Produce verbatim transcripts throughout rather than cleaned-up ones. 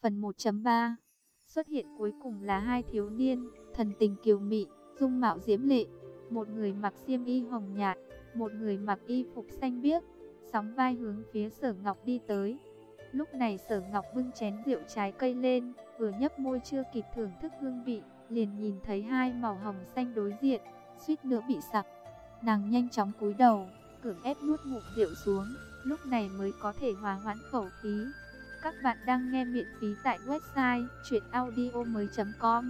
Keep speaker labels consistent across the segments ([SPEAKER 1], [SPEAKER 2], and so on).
[SPEAKER 1] Phần một chấm ba. Xuất hiện cuối cùng là hai thiếu niên, thần tình kiều mị, dung mạo diễm lệ. Một người mặc xiêm y hồng nhạt, một người mặc y phục xanh biếc, sóng vai hướng phía Sở Ngọc đi tới. Lúc này Sở Ngọc bưng chén rượu trái cây lên, vừa nhấp môi chưa kịp thưởng thức hương vị, liền nhìn thấy hai màu hồng xanh đối diện, suýt nữa bị sặc. Nàng nhanh chóng cúi đầu, cưỡng ép nuốt ngụm rượu xuống, lúc này mới có thể hòa hoãn khẩu khí. Các bạn đang nghe miễn phí tại website truyện audio mới chấm com.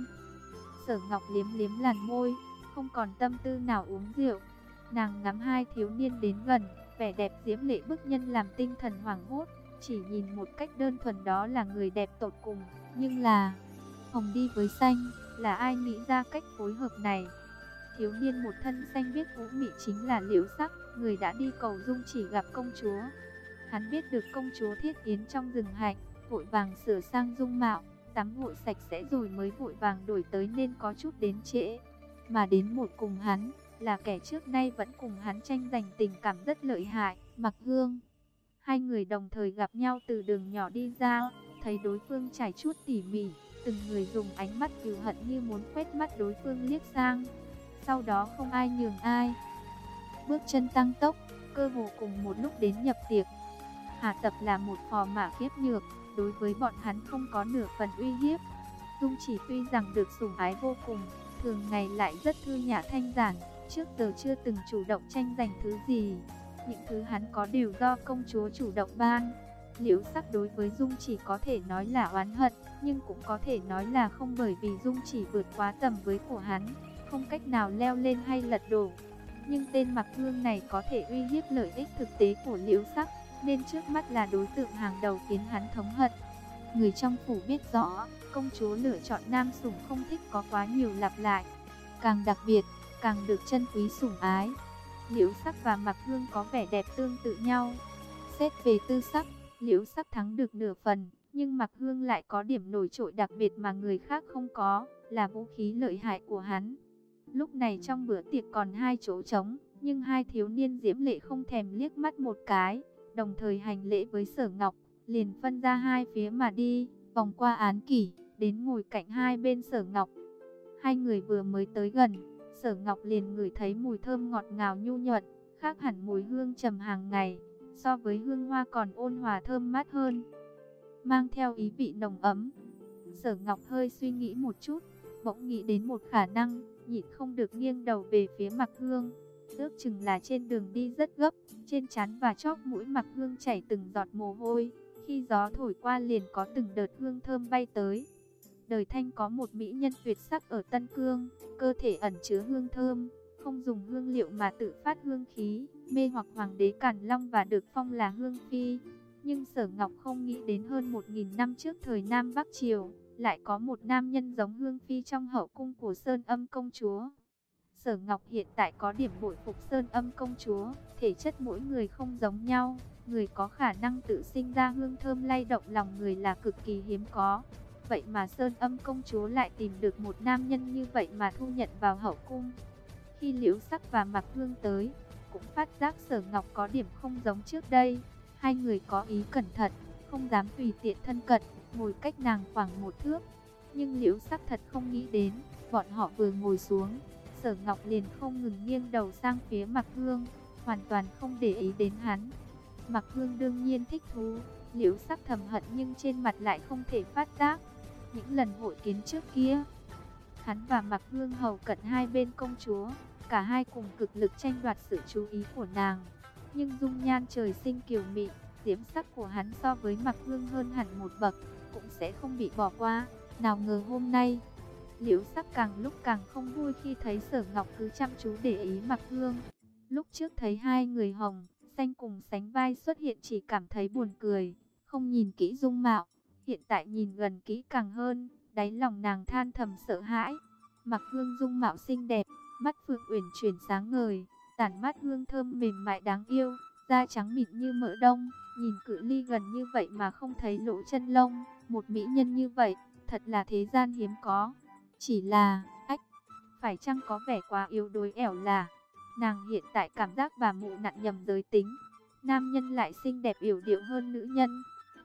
[SPEAKER 1] Sở Ngọc liếm liếm làn môi, không còn tâm tư nào uống rượu. Nàng ngắm hai thiếu niên đến gần, vẻ đẹp diễm lệ bức nhân làm tinh thần hoảng hốt. Chỉ nhìn một cách đơn thuần đó là người đẹp tột cùng, nhưng là hồng đi với xanh, là ai nghĩ ra cách phối hợp này? Thiếu niên một thân xanh biếc vũ mị chính là Liễu Sắc, người đã đi cầu dung chỉ gặp công chúa. Hắn biết được công chúa thiết yến trong rừng hạnh, vội vàng sửa sang dung mạo, tắm gội sạch sẽ rồi mới vội vàng đổi tới nên có chút đến trễ. Mà đến một cùng hắn, là kẻ trước nay vẫn cùng hắn tranh giành tình cảm rất lợi hại, Mặc Hương. Hai người đồng thời gặp nhau từ đường nhỏ đi ra, thấy đối phương trải chuốt tỉ mỉ, từng người dùng ánh mắt cừu hận như muốn quét mắt đối phương liếc sang. Sau đó không ai nhường ai, bước chân tăng tốc, cơ hồ cùng một lúc đến nhập tiệc. Hà Tập là một phò mã khiếp nhược, đối với bọn hắn không có nửa phần uy hiếp. Dung Chỉ tuy rằng được sủng ái vô cùng, thường ngày lại rất thư nhã thanh giản, trước giờ chưa từng chủ động tranh giành thứ gì. Những thứ hắn có đều do công chúa chủ động ban. Liễu Sắc đối với Dung Chỉ có thể nói là oán hận, nhưng cũng có thể nói là không, bởi vì Dung Chỉ vượt quá tầm với của hắn, không cách nào leo lên hay lật đổ. Nhưng tên Mặc Hương này có thể uy hiếp lợi ích thực tế của Liễu Sắc, nên trước mắt là đối tượng hàng đầu khiến hắn thống hận. Người trong phủ biết rõ, công chúa lựa chọn nam sủng không thích có quá nhiều lặp lại. Càng đặc biệt, càng được trân quý sủng ái. Liễu Sắc và Mặc Hương có vẻ đẹp tương tự nhau. Xét về tư sắc, Liễu Sắc thắng được nửa phần, nhưng Mặc Hương lại có điểm nổi trội đặc biệt mà người khác không có, là vũ khí lợi hại của hắn. Lúc này trong bữa tiệc còn hai chỗ trống, nhưng hai thiếu niên diễm lệ không thèm liếc mắt một cái, đồng thời hành lễ với Sở Ngọc, liền phân ra hai phía mà đi, vòng qua án kỷ, đến ngồi cạnh hai bên Sở Ngọc. Hai người vừa mới tới gần, Sở Ngọc liền ngửi thấy mùi thơm ngọt ngào nhu nhuận, khác hẳn mùi hương trầm hàng ngày, so với hương hoa còn ôn hòa thơm mát hơn, mang theo ý vị nồng ấm. Sở Ngọc hơi suy nghĩ một chút, bỗng nghĩ đến một khả năng, nhịn không được nghiêng đầu về phía Mặc Hương. Ước chừng là trên đường đi rất gấp, trên trán và chóp mũi Mặc Hương chảy từng giọt mồ hôi, khi gió thổi qua liền có từng đợt hương thơm bay tới. Đời Thanh có một mỹ nhân tuyệt sắc ở Tân Cương, cơ thể ẩn chứa hương thơm, không dùng hương liệu mà tự phát hương khí, mê hoặc hoàng đế Càn Long và được phong là Hương Phi. Nhưng Sở Ngọc không nghĩ đến hơn một nghìn năm trước thời Nam Bắc Triều, lại có một nam nhân giống Hương Phi trong hậu cung của Sơn Âm công chúa. Sở Ngọc hiện tại có điểm bội phục Sơn Âm công chúa, thể chất mỗi người không giống nhau, người có khả năng tự sinh ra hương thơm lay động lòng người là cực kỳ hiếm có. Vậy mà Sơn Âm công chúa lại tìm được một nam nhân như vậy mà thu nhận vào hậu cung. Khi Liễu Sắc và Mặc Hương tới, cũng phát giác Sở Ngọc có điểm không giống trước đây. Hai người có ý cẩn thận, không dám tùy tiện thân cận, ngồi cách nàng khoảng một thước. Nhưng Liễu Sắc thật không nghĩ đến, bọn họ vừa ngồi xuống, Sở Ngọc liền không ngừng nghiêng đầu sang phía Mặc Hương, hoàn toàn không để ý đến hắn. Mặc Hương đương nhiên thích thú, Liễu Sắc thầm hận nhưng trên mặt lại không thể phát giác. Những lần hội kiến trước kia, hắn và Mặc Hương hầu cận hai bên công chúa, cả hai cùng cực lực tranh đoạt sự chú ý của nàng. Nhưng dung nhan trời sinh kiều mị, diễm sắc của hắn so với Mặc Hương hơn hẳn một bậc, cũng sẽ không bị bỏ qua. Nào ngờ hôm nay, Liễu Sắc càng lúc càng không vui khi thấy Sở Ngọc cứ chăm chú để ý Mặc Hương. Lúc trước thấy hai người hồng, xanh cùng sánh vai xuất hiện chỉ cảm thấy buồn cười, không nhìn kỹ dung mạo. Hiện tại nhìn gần kỹ càng hơn, đáy lòng nàng than thầm sợ hãi. Mặc Hương dung mạo xinh đẹp, mắt phượng uyển chuyển sáng ngời, tản mát hương thơm mềm mại đáng yêu, da trắng mịn như mỡ đông, nhìn cự ly gần như vậy mà không thấy lỗ chân lông. Một mỹ nhân như vậy, thật là thế gian hiếm có. Chỉ là, ách, phải chăng có vẻ quá yếu đuối ẻo là. Nàng hiện tại cảm giác bà mụ nặng nhầm giới tính, nam nhân lại xinh đẹp yểu điệu hơn nữ nhân.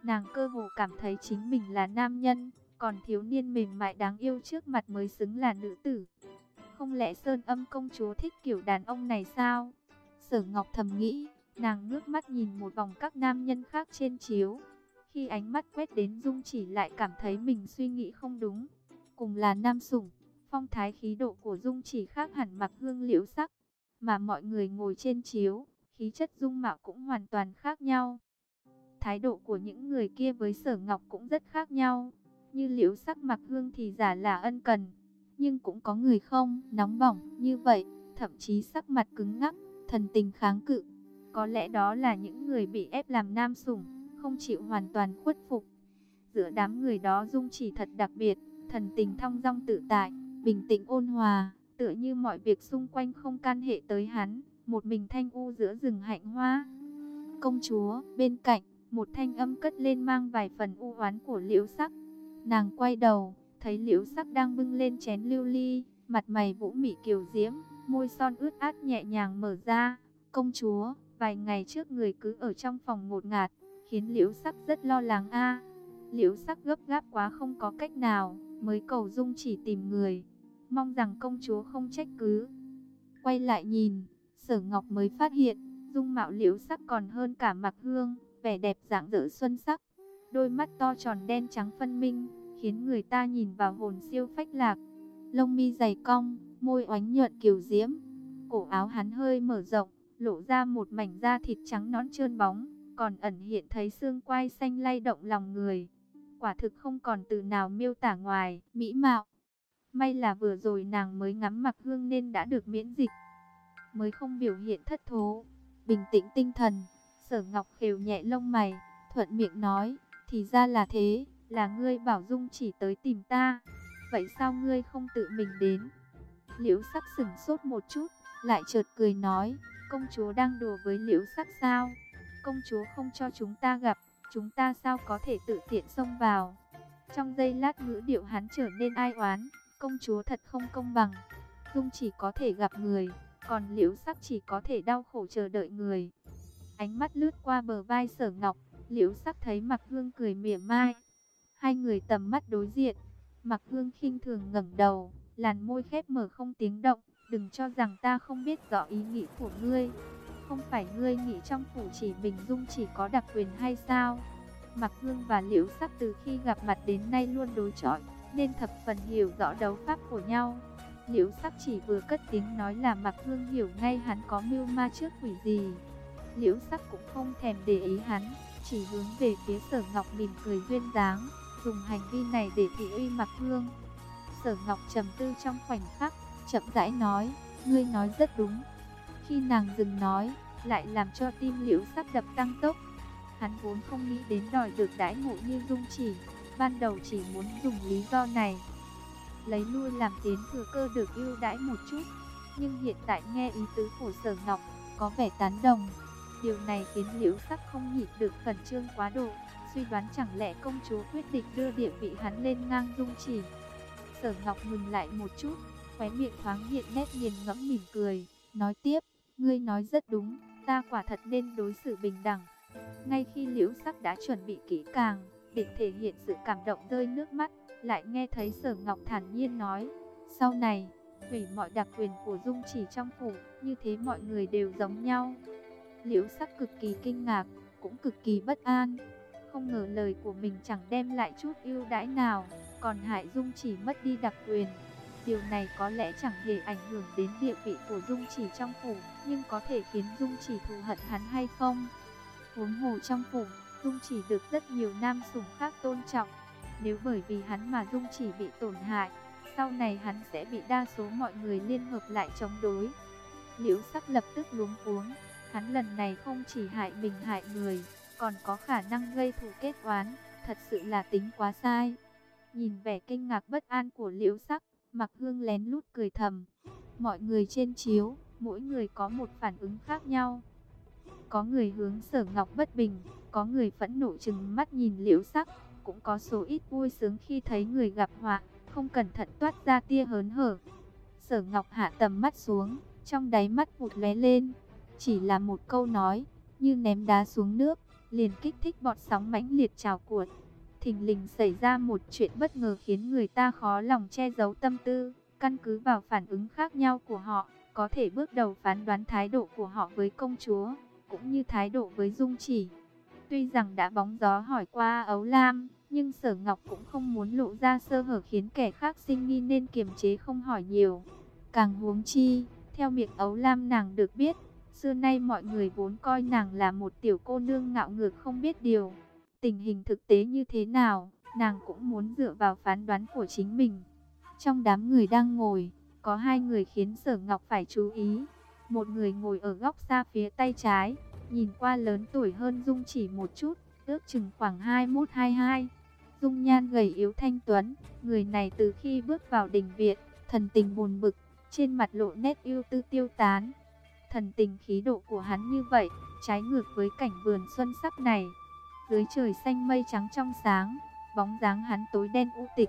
[SPEAKER 1] Nàng cơ hồ cảm thấy chính mình là nam nhân, còn thiếu niên mềm mại đáng yêu trước mặt mới xứng là nữ tử. Không lẽ Sơn Âm công chúa thích kiểu đàn ông này sao? Sở Ngọc thầm nghĩ, nàng ngước mắt nhìn một vòng các nam nhân khác trên chiếu. Khi ánh mắt quét đến Dung Chỉ lại cảm thấy mình suy nghĩ không đúng. Cùng là nam sủng, phong thái khí độ của Dung Chỉ khác hẳn Mặc Hương Liễu Sắc. Mà mọi người ngồi trên chiếu, khí chất dung mạo cũng hoàn toàn khác nhau. Thái độ của những người kia với Sở Ngọc cũng rất khác nhau. Như Liễu Sắc Mặc Hương thì giả là ân cần, nhưng cũng có người không nóng bỏng như vậy, thậm chí sắc mặt cứng ngắc, thần tình kháng cự. Có lẽ đó là những người bị ép làm nam sủng, không chịu hoàn toàn khuất phục. Giữa đám người đó Dung Chỉ thật đặc biệt, thần tình thong dong tự tại, bình tĩnh ôn hòa, tựa như mọi việc xung quanh không can hệ tới hắn, một mình thanh u giữa rừng hạnh hoa. Công chúa, bên cạnh, một thanh âm cất lên mang vài phần u oán của Liễu Sắc. Nàng quay đầu, thấy Liễu Sắc đang bưng lên chén lưu ly, mặt mày vũ mị kiều diễm, môi son ướt át nhẹ nhàng mở ra. Công chúa, vài ngày trước người cứ ở trong phòng ngột ngạt, khiến Liễu Sắc rất lo lắng a. Liễu Sắc gấp gáp quá không có cách nào, mới cầu Dung Chỉ tìm người, mong rằng công chúa không trách cứ. Quay lại nhìn, Sở Ngọc mới phát hiện, dung mạo Liễu Sắc còn hơn cả Mặc Hương, vẻ đẹp rạng rỡ xuân sắc. Đôi mắt to tròn đen trắng phân minh, khiến người ta nhìn vào hồn siêu phách lạc. Lông mi dày cong, môi oánh nhuận kiều diễm. Cổ áo hắn hơi mở rộng, lộ ra một mảnh da thịt trắng nõn trơn bóng, còn ẩn hiện thấy xương quai xanh lay động lòng người. Quả thực không còn từ nào miêu tả ngoài mỹ mạo. May là vừa rồi nàng mới ngắm Mặc Hương nên đã được miễn dịch, mới không biểu hiện thất thố. Bình tĩnh tinh thần, Sở Ngọc khều nhẹ lông mày, thuận miệng nói, thì ra là thế, là ngươi bảo Dung Chỉ tới tìm ta. Vậy sao ngươi không tự mình đến? Liễu Sắc sửng sốt một chút, lại chợt cười nói, công chúa đang đùa với Liễu Sắc sao? Công chúa không cho chúng ta gặp, chúng ta sao có thể tự tiện xông vào? Trong giây lát ngữ điệu hắn trở nên ai oán, công chúa thật không công bằng. Dung Chỉ có thể gặp người, còn Liễu Sắc chỉ có thể đau khổ chờ đợi người. Ánh mắt lướt qua bờ vai Sở Ngọc, Liễu Sắc thấy Mặc Hương cười mỉa mai. Hai người tầm mắt đối diện, Mặc Hương khinh thường ngẩng đầu, làn môi khép mở không tiếng động. Đừng cho rằng ta không biết rõ ý nghĩ của ngươi. Không phải ngươi nghĩ trong phủ chỉ mình Dung Chỉ có đặc quyền hay sao? Mặc Hương và Liễu Sắc từ khi gặp mặt đến nay luôn đối chọi, nên thập phần hiểu rõ đấu pháp của nhau. Liễu Sắc chỉ vừa cất tiếng nói là Mặc Hương hiểu ngay hắn có mưu ma trước quỷ gì. Liễu Sắc cũng không thèm để ý hắn, chỉ hướng về phía Sở Ngọc mỉm cười duyên dáng, dùng hành vi này để thị uy Mặc Hương. Sở Ngọc trầm tư trong khoảnh khắc, chậm rãi nói, ngươi nói rất đúng. Khi nàng dừng nói, lại làm cho tim Liễu Sắc đập tăng tốc. Hắn vốn không nghĩ đến đòi được đãi ngộ như Dung Chỉ, ban đầu chỉ muốn dùng lý do này lấy lui làm tiến thừa cơ được ưu đãi một chút. Nhưng hiện tại nghe ý tứ của Sở Ngọc, có vẻ tán đồng. Điều này khiến Liễu Sắc không nhịn được khẩn trương quá độ, suy đoán chẳng lẽ công chúa quyết định đưa địa vị hắn lên ngang Dung Chỉ. Sở Ngọc ngừng lại một chút, khóe miệng thoáng hiện nét nghiền ngẫm mỉm cười, nói tiếp, ngươi nói rất đúng, ta quả thật nên đối xử bình đẳng. Ngay khi Liễu Sắc đã chuẩn bị kỹ càng, định thể hiện sự cảm động rơi nước mắt, lại nghe thấy Sở Ngọc thản nhiên nói, sau này, hủy mọi đặc quyền của Dung Chỉ trong phủ, như thế mọi người đều giống nhau. Liễu Sắc cực kỳ kinh ngạc, cũng cực kỳ bất an. Không ngờ lời của mình chẳng đem lại chút ưu đãi nào, còn hại Dung Chỉ mất đi đặc quyền. Điều này có lẽ chẳng hề ảnh hưởng đến địa vị của Dung Chỉ trong phủ, nhưng có thể khiến Dung Chỉ thù hận hắn hay không? Huống hồ trong phủ, Dung Chỉ được rất nhiều nam sủng khác tôn trọng. Nếu bởi vì hắn mà Dung Chỉ bị tổn hại, sau này hắn sẽ bị đa số mọi người liên hợp lại chống đối. Liễu Sắc lập tức luống cuống, hắn lần này không chỉ hại mình hại người, còn có khả năng gây thù kết oán, thật sự là tính quá sai. Nhìn vẻ kinh ngạc bất an của Liễu Sắc, Mặc Hương lén lút cười thầm. Mọi người trên chiếu, mỗi người có một phản ứng khác nhau. Có người hướng Sở Ngọc bất bình, có người phẫn nộ trừng mắt nhìn Liễu Sắc, cũng có số ít vui sướng khi thấy người gặp họa, không cẩn thận toát ra tia hớn hở. Sở Ngọc hạ tầm mắt xuống, trong đáy mắt vụt lóe lên, chỉ là một câu nói, như ném đá xuống nước, liền kích thích bọt sóng mãnh liệt trào cuộn. Thình lình xảy ra một chuyện bất ngờ khiến người ta khó lòng che giấu tâm tư. Căn cứ vào phản ứng khác nhau của họ, có thể bước đầu phán đoán thái độ của họ với công chúa, cũng như thái độ với Dung Chỉ. Tuy rằng đã bóng gió hỏi qua Ấu Lam, nhưng Sở Ngọc cũng không muốn lộ ra sơ hở khiến kẻ khác sinh nghi nên kiềm chế không hỏi nhiều. Càng huống chi, theo miệng Ấu Lam nàng được biết, xưa nay mọi người vốn coi nàng là một tiểu cô nương ngạo ngược không biết điều. Tình hình thực tế như thế nào, nàng cũng muốn dựa vào phán đoán của chính mình. Trong đám người đang ngồi, có hai người khiến Sở Ngọc phải chú ý. Một người ngồi ở góc xa phía tay trái, nhìn qua lớn tuổi hơn Dung Chỉ một chút, ước chừng khoảng hai mốt hai hai. Dung nhan gầy yếu thanh tuấn, người này từ khi bước vào đình viện, thần tình buồn bực, trên mặt lộ nét ưu tư tiêu tán. Thần tình khí độ của hắn như vậy, trái ngược với cảnh vườn xuân sắc này. Dưới trời xanh mây trắng trong sáng, bóng dáng hắn tối đen u tịch.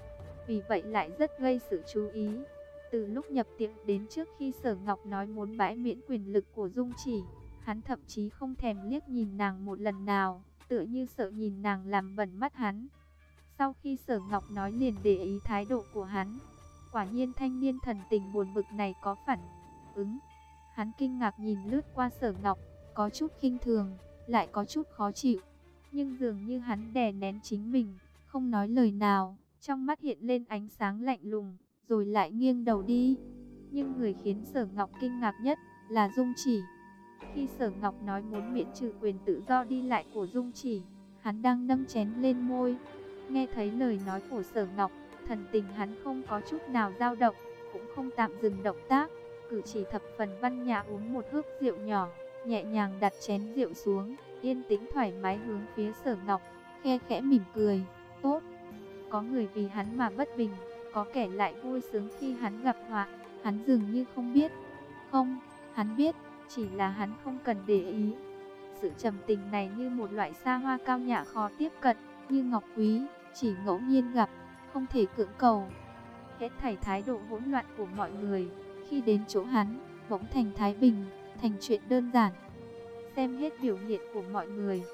[SPEAKER 1] Vì vậy lại rất gây sự chú ý. Từ lúc nhập tiệm đến trước khi Sở Ngọc nói muốn bãi miễn quyền lực của Dung Chỉ, hắn thậm chí không thèm liếc nhìn nàng một lần nào, tựa như sợ nhìn nàng làm bẩn mắt hắn. Sau khi Sở Ngọc nói liền để ý thái độ của hắn. Quả nhiên thanh niên thần tình buồn bực này có phản ứng. Hắn kinh ngạc nhìn lướt qua Sở Ngọc, có chút khinh thường, lại có chút khó chịu. Nhưng dường như hắn đè nén chính mình, không nói lời nào, trong mắt hiện lên ánh sáng lạnh lùng, rồi lại nghiêng đầu đi. Nhưng người khiến Sở Ngọc kinh ngạc nhất là Dung Chỉ. Khi Sở Ngọc nói muốn miễn trừ quyền tự do đi lại của Dung Chỉ, hắn đang nâng chén lên môi. Nghe thấy lời nói của Sở Ngọc, thần tình hắn không có chút nào dao động, cũng không tạm dừng động tác, cử chỉ thập phần văn nhã uống một hớp rượu nhỏ, nhẹ nhàng đặt chén rượu xuống, yên tĩnh thoải mái hướng phía Sở Ngọc, khe khẽ mỉm cười. Tốt, có người vì hắn mà bất bình, có kẻ lại vui sướng khi hắn gặp họa. Hắn dường như không biết. Không, hắn biết, chỉ là hắn không cần để ý. Sự trầm tình này như một loại xa hoa cao nhã khó tiếp cận, như ngọc quý, chỉ ngẫu nhiên gặp, không thể cưỡng cầu. Hết thảy thái độ hỗn loạn của mọi người, khi đến chỗ hắn, bỗng thành thái bình, thành chuyện đơn giản. Xem hết biểu hiện của mọi người,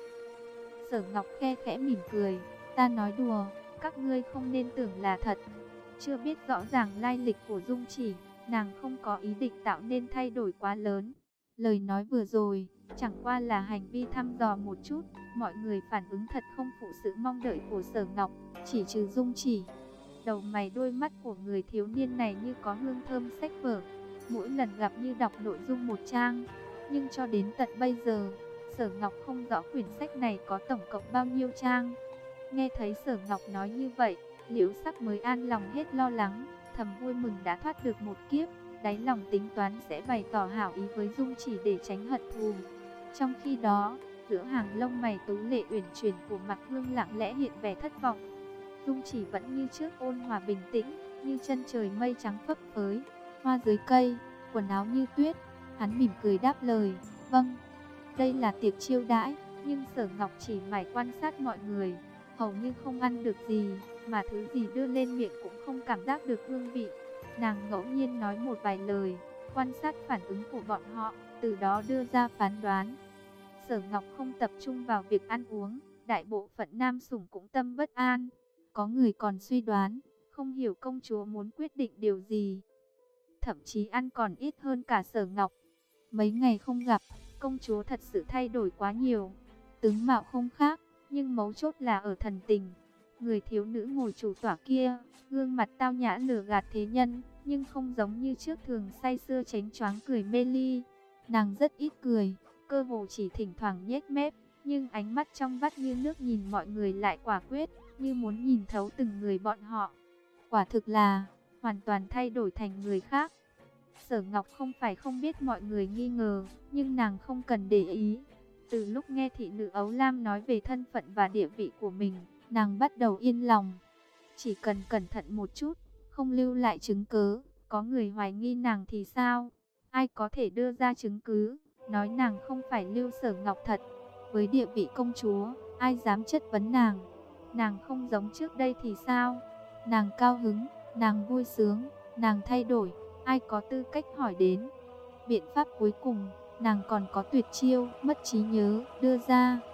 [SPEAKER 1] Sở Ngọc khe khẽ mỉm cười. Ta nói đùa, các ngươi không nên tưởng là thật. Chưa biết rõ ràng lai lịch của Dung Chỉ, nàng không có ý định tạo nên thay đổi quá lớn. Lời nói vừa rồi, chẳng qua là hành vi thăm dò một chút. Mọi người phản ứng thật không phụ sự mong đợi của Sở Ngọc, chỉ trừ Dung Chỉ. Đầu mày đôi mắt của người thiếu niên này như có hương thơm sách vở, mỗi lần gặp như đọc nội dung một trang. Nhưng cho đến tận bây giờ, Sở Ngọc không rõ quyển sách này có tổng cộng bao nhiêu trang. Nghe thấy Sở Ngọc nói như vậy, Liễu Sắc mới an lòng hết lo lắng, thầm vui mừng đã thoát được một kiếp, đáy lòng tính toán sẽ bày tỏ hảo ý với Dung Chỉ để tránh hận thù. Trong khi đó, giữa hàng lông mày tú lệ uyển chuyển của Mạc Hương lặng lẽ hiện vẻ thất vọng. Dung Chỉ vẫn như trước ôn hòa bình tĩnh, như chân trời mây trắng phấp phới, hoa dưới cây, quần áo như tuyết. Hắn mỉm cười đáp lời, vâng. Đây là tiệc chiêu đãi, nhưng Sở Ngọc chỉ mải quan sát mọi người, hầu như không ăn được gì, mà thứ gì đưa lên miệng cũng không cảm giác được hương vị. Nàng ngẫu nhiên nói một vài lời, quan sát phản ứng của bọn họ, từ đó đưa ra phán đoán. Sở Ngọc không tập trung vào việc ăn uống, đại bộ phận nam sủng cũng tâm bất an. Có người còn suy đoán, không hiểu công chúa muốn quyết định điều gì. Thậm chí ăn còn ít hơn cả Sở Ngọc. Mấy ngày không gặp, công chúa thật sự thay đổi quá nhiều. Tướng mạo không khác, nhưng mấu chốt là ở thần tình. Người thiếu nữ ngồi chủ tọa kia, gương mặt tao nhã lừa gạt thế nhân, nhưng không giống như trước thường say sưa chánh choáng cười mê ly. Nàng rất ít cười, cơ hồ chỉ thỉnh thoảng nhếch mép, nhưng ánh mắt trong vắt như nước nhìn mọi người lại quả quyết, như muốn nhìn thấu từng người bọn họ. Quả thực là hoàn toàn thay đổi thành người khác. Sở Ngọc không phải không biết mọi người nghi ngờ, nhưng nàng không cần để ý. Từ lúc nghe thị nữ Ấu Lam nói về thân phận và địa vị của mình, nàng bắt đầu yên lòng. Chỉ cần cẩn thận một chút, không lưu lại chứng cứ, có người hoài nghi nàng thì sao? Ai có thể đưa ra chứng cứ, nói nàng không phải Lưu Sở Ngọc thật? Với địa vị công chúa, ai dám chất vấn nàng? Nàng không giống trước đây thì sao? Nàng cao hứng, nàng vui sướng, nàng thay đổi, ai có tư cách hỏi đến? Biện pháp cuối cùng, nàng còn có tuyệt chiêu, mất trí nhớ, đưa ra.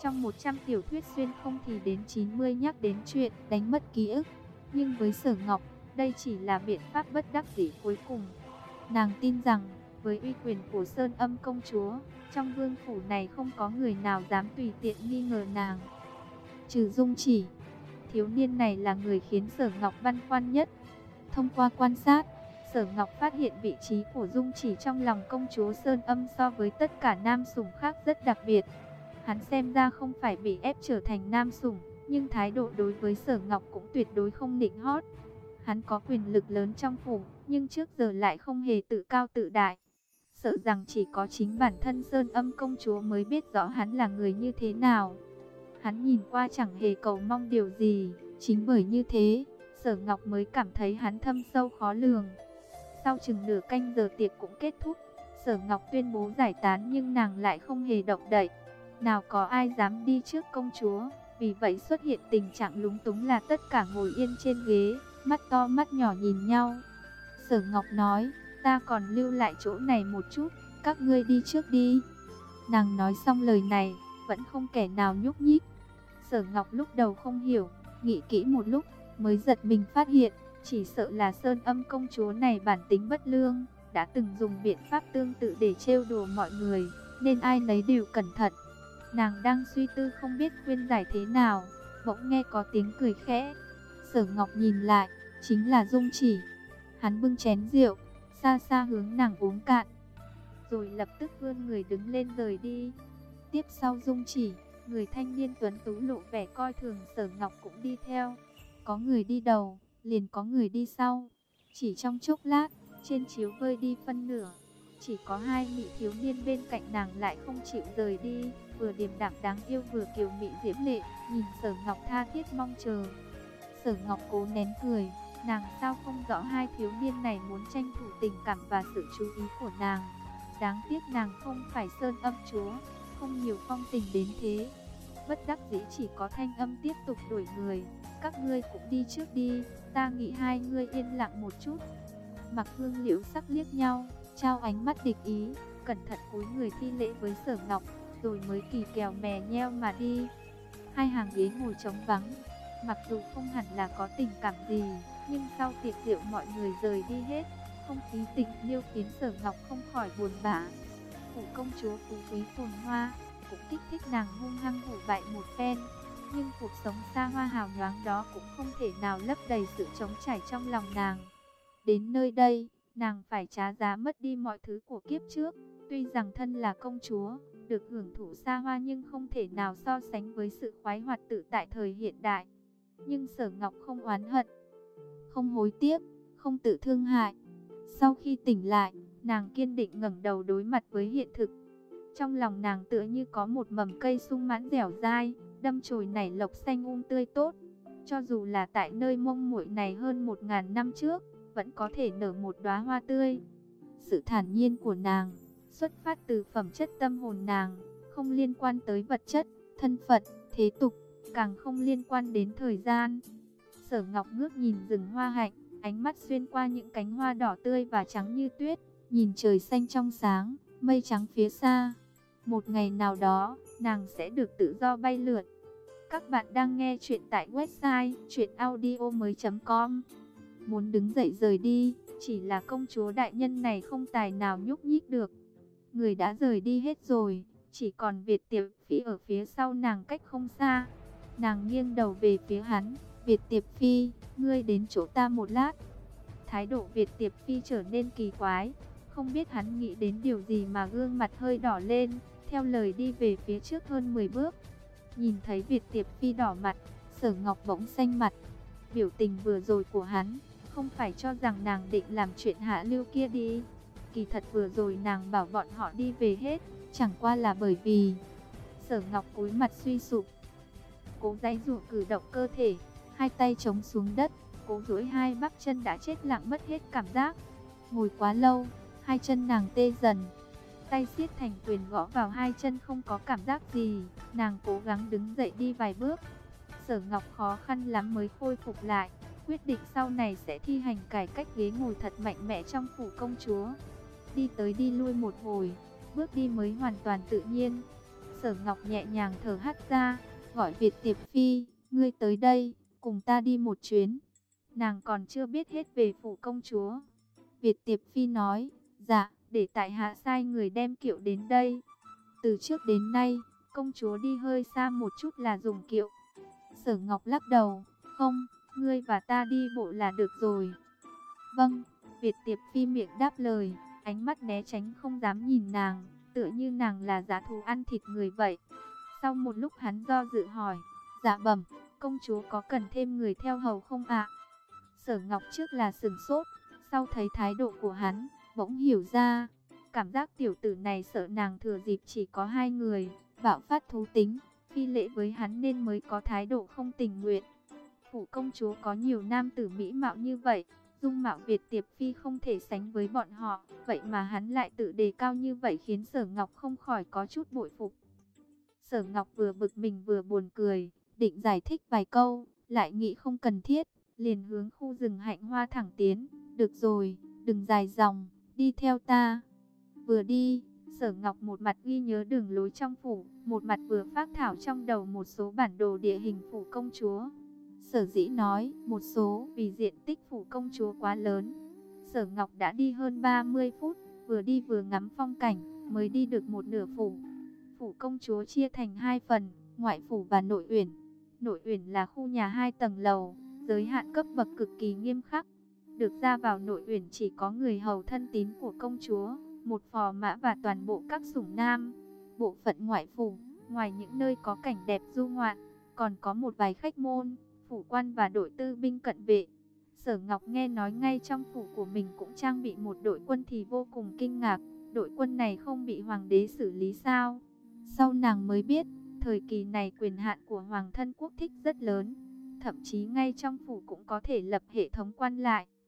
[SPEAKER 1] Trong một trăm tiểu thuyết xuyên không thì đến chín mươi nhắc đến chuyện đánh mất ký ức. Nhưng với Sở Ngọc, đây chỉ là biện pháp bất đắc dĩ cuối cùng. Nàng tin rằng, với uy quyền của Sơn Âm công chúa, trong vương phủ này không có người nào dám tùy tiện nghi ngờ nàng. Trừ Dung Chỉ, thiếu niên này là người khiến Sở Ngọc băn khoăn nhất. Thông qua quan sát, Sở Ngọc phát hiện vị trí của Dung Chỉ trong lòng công chúa Sơn Âm so với tất cả nam sủng khác rất đặc biệt. Hắn xem ra không phải bị ép trở thành nam sủng, nhưng thái độ đối với Sở Ngọc cũng tuyệt đối không nịnh hót. Hắn có quyền lực lớn trong phủ, nhưng trước giờ lại không hề tự cao tự đại. Sợ rằng chỉ có chính bản thân Sơn Âm công chúa mới biết rõ hắn là người như thế nào. Hắn nhìn qua chẳng hề cầu mong điều gì, chính bởi như thế, Sở Ngọc mới cảm thấy hắn thâm sâu khó lường. Sau chừng nửa canh giờ tiệc cũng kết thúc, Sở Ngọc tuyên bố giải tán nhưng nàng lại không hề động đậy. Nào có ai dám đi trước công chúa, vì vậy xuất hiện tình trạng lúng túng là tất cả ngồi yên trên ghế, mắt to mắt nhỏ nhìn nhau. Sở Ngọc nói, ta còn lưu lại chỗ này một chút, các ngươi đi trước đi. Nàng nói xong lời này, vẫn không kẻ nào nhúc nhích. Sở Ngọc lúc đầu không hiểu, nghĩ kỹ một lúc, mới giật mình phát hiện, chỉ sợ là Sơn Âm công chúa này bản tính bất lương, đã từng dùng biện pháp tương tự để trêu đùa mọi người, nên ai nấy đều cẩn thận. Nàng đang suy tư không biết khuyên giải thế nào, bỗng nghe có tiếng cười khẽ. Sở Ngọc nhìn lại, chính là Dung Chỉ. Hắn bưng chén rượu, xa xa hướng nàng uống cạn, rồi lập tức vươn người đứng lên rời đi. Tiếp sau Dung Chỉ, người thanh niên tuấn tú lộ vẻ coi thường Sở Ngọc cũng đi theo. Có người đi đầu, liền có người đi sau. Chỉ trong chốc lát, trên chiếu vơi đi phân nửa. Chỉ có hai mỹ thiếu niên bên cạnh nàng lại không chịu rời đi, vừa điềm đạm đáng yêu vừa kiều mị diễm lệ, nhìn Sở Ngọc tha thiết mong chờ. Sở Ngọc cố nén cười, nàng sao không rõ hai thiếu niên này muốn tranh thủ tình cảm và sự chú ý của nàng. Đáng tiếc nàng không phải Sơn Âm chúa, không nhiều phong tình đến thế. Bất đắc dĩ chỉ có thanh âm tiếp tục đuổi người, các ngươi cũng đi trước đi, ta nghĩ hai ngươi yên lặng một chút. Mặc Hương Liễu sắc liếc nhau, trao ánh mắt địch ý, cẩn thận cúi người thi lễ với Sở Ngọc, rồi mới kỳ kèo mè nheo mà đi. Hai hàng ghế ngồi trống vắng, mặc dù không hẳn là có tình cảm gì, nhưng sau tiệc rượu mọi người rời đi hết, không khí tình liêu khiến Sở Ngọc không khỏi buồn bã. Phủ công chúa phú quý phồn hoa, cũng kích thích nàng hung hăng hủ bại một phen, nhưng cuộc sống xa hoa hào nhoáng đó cũng không thể nào lấp đầy sự trống trải trong lòng nàng. Đến nơi đây, nàng phải trả giá mất đi mọi thứ của kiếp trước. Tuy rằng thân là công chúa, được hưởng thụ xa hoa nhưng không thể nào so sánh với sự khoái hoạt tự tại thời hiện đại. Nhưng Sở Ngọc không oán hận, không hối tiếc, không tự thương hại. Sau khi tỉnh lại, nàng kiên định ngẩng đầu đối mặt với hiện thực. Trong lòng nàng tựa như có một mầm cây sung mãn dẻo dai, đâm chồi nảy lộc xanh um tươi tốt. Cho dù là tại nơi mông muội này hơn một ngàn năm trước, vẫn có thể nở một đóa hoa tươi. Sự thản nhiên của nàng xuất phát từ phẩm chất tâm hồn nàng, không liên quan tới vật chất, thân phận, thế tục, càng không liên quan đến thời gian. Sở Ngọc ngước nhìn rừng hoa hạnh, ánh mắt xuyên qua những cánh hoa đỏ tươi và trắng như tuyết, nhìn trời xanh trong sáng, mây trắng phía xa. Một ngày nào đó, nàng sẽ được tự do bay lượn. Các bạn đang nghe chuyện tại website truyện audio mới chấm com. Muốn đứng dậy rời đi, chỉ là công chúa đại nhân này không tài nào nhúc nhích được. Người đã rời đi hết rồi, chỉ còn Việt Tiệp Phi ở phía sau nàng cách không xa. Nàng nghiêng đầu về phía hắn, Việt Tiệp Phi, ngươi đến chỗ ta một lát. Thái độ Việt Tiệp Phi trở nên kỳ quái, không biết hắn nghĩ đến điều gì mà gương mặt hơi đỏ lên, theo lời đi về phía trước hơn mười bước. Nhìn thấy Việt Tiệp Phi đỏ mặt, Sở Ngọc bỗng xanh mặt. Biểu tình vừa rồi của hắn, không phải cho rằng nàng định làm chuyện hạ lưu kia đi. Kỳ thật vừa rồi nàng bảo bọn họ đi về hết, chẳng qua là bởi vì... Sở Ngọc cúi mặt suy sụp, cố giãy giụa cử động cơ thể, hai tay chống xuống đất, cố duỗi hai bắp chân đã chết lặng mất hết cảm giác. Ngồi quá lâu, hai chân nàng tê dần, tay siết thành quyền gõ vào hai chân không có cảm giác gì. Nàng cố gắng đứng dậy đi vài bước. Sở Ngọc khó khăn lắm mới khôi phục lại, quyết định sau này sẽ thi hành cải cách ghế ngồi thật mạnh mẽ trong phủ công chúa. Đi tới đi lui một hồi, bước đi mới hoàn toàn tự nhiên. Sở Ngọc nhẹ nhàng thở hắt ra, gọi Việt Tiệp Phi, ngươi tới đây, cùng ta đi một chuyến. Nàng còn chưa biết hết về phủ công chúa. Việt Tiệp Phi nói, dạ, để tại hạ sai người đem kiệu đến đây. Từ trước đến nay, công chúa đi hơi xa một chút là dùng kiệu. Sở Ngọc lắc đầu, không, ngươi và ta đi bộ là được rồi. Vâng, Việt Tiệp Phi miệng đáp lời, ánh mắt né tránh không dám nhìn nàng, tựa như nàng là dã thú ăn thịt người vậy. Sau một lúc hắn do dự hỏi, dạ bẩm, công chúa có cần thêm người theo hầu không ạ? Sở Ngọc trước là sửng sốt, sau thấy thái độ của hắn, bỗng hiểu ra. Cảm giác tiểu tử này sợ nàng thừa dịp chỉ có hai người, bạo phát thú tính, phi lễ với hắn nên mới có thái độ không tình nguyện. Phủ công chúa có nhiều nam tử mỹ mạo như vậy, dung mạo Việt Tiệp Phi không thể sánh với bọn họ, vậy mà hắn lại tự đề cao như vậy khiến Sở Ngọc không khỏi có chút bội phục. Sở Ngọc vừa bực mình vừa buồn cười, định giải thích vài câu, lại nghĩ không cần thiết, liền hướng khu rừng hạnh hoa thẳng tiến. Được rồi, đừng dài dòng, đi theo ta. Vừa đi, Sở Ngọc một mặt ghi nhớ đường lối trong phủ, một mặt vừa phác thảo trong đầu một số bản đồ địa hình phủ công chúa. Sở dĩ nói một số vì diện tích phủ công chúa quá lớn. Sở Ngọc đã đi hơn ba mươi phút, vừa đi vừa ngắm phong cảnh, mới đi được một nửa phủ. Phủ công chúa chia thành hai phần, ngoại phủ và nội uyển. Nội uyển là khu nhà hai tầng lầu, giới hạn cấp bậc cực kỳ nghiêm khắc. Được ra vào nội uyển chỉ có người hầu thân tín của công chúa, một phò mã và toàn bộ các sủng nam. Bộ phận ngoại phủ, ngoài những nơi có cảnh đẹp du ngoạn, còn có một vài khách môn, phủ quan và đội tư binh cận vệ. Sở Ngọc nghe nói ngay trong phủ của mình cũng trang bị một đội quân thì vô cùng kinh ngạc. Đội quân này không bị hoàng đế xử lý sao? Sau nàng mới biết, thời kỳ này quyền hạn của hoàng thân quốc thích rất lớn. Thậm chí ngay trong phủ cũng có thể lập hệ thống quan lại.